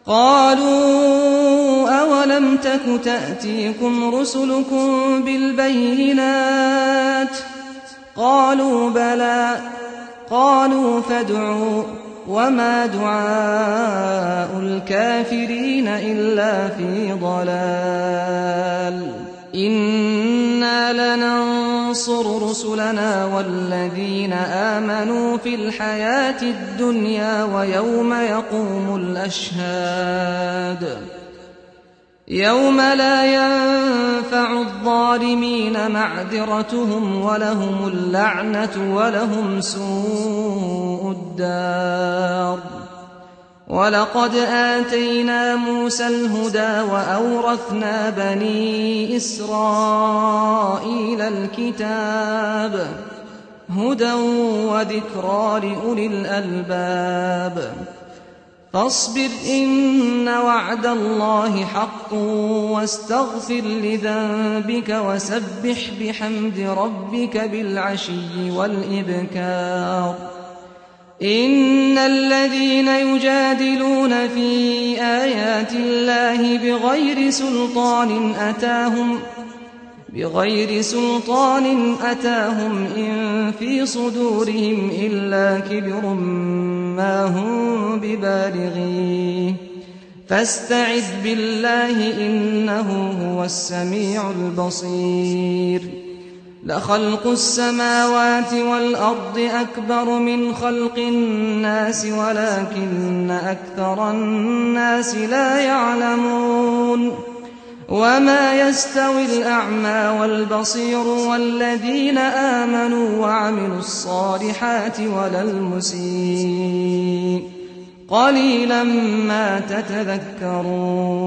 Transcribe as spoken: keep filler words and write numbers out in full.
قالوا أولم تك تأتيكم رسلكم بالبينات قالوا بلى قالوا فادعوا وما دعاء الكافرين إلا في ضلال إنا لننصر رسلنا والذين آمنوا في الحياة الدنيا ويوم يقوم الأشهاد يوم لا ينفع الظالمين معذرتهم ولهم اللعنة ولهم سوء الدار ولقد آتينا موسى الهدى وأورثنا بني إسرائيل الكتاب هدى وذكرى لأولي الألباب فاصبر إن وعد الله حق واستغفر لذنبك وسبح بحمد ربك بالعشي والإبكار إن الذين يجادلون في آيات الله بغير سلطان أتاهم بغير سلطان أتاهم إن في صدورهم إلا كبر ما هم ببالغيه فاستعذ بالله إنه هو السميع البصير لخلق السماوات والأرض أكبر من خلق الناس ولكن أكثر الناس لا يعلمون وما يستوي الأعمى والبصير والذين آمنوا وعملوا الصالحات ولا المسيء قليلا ما تتذكرون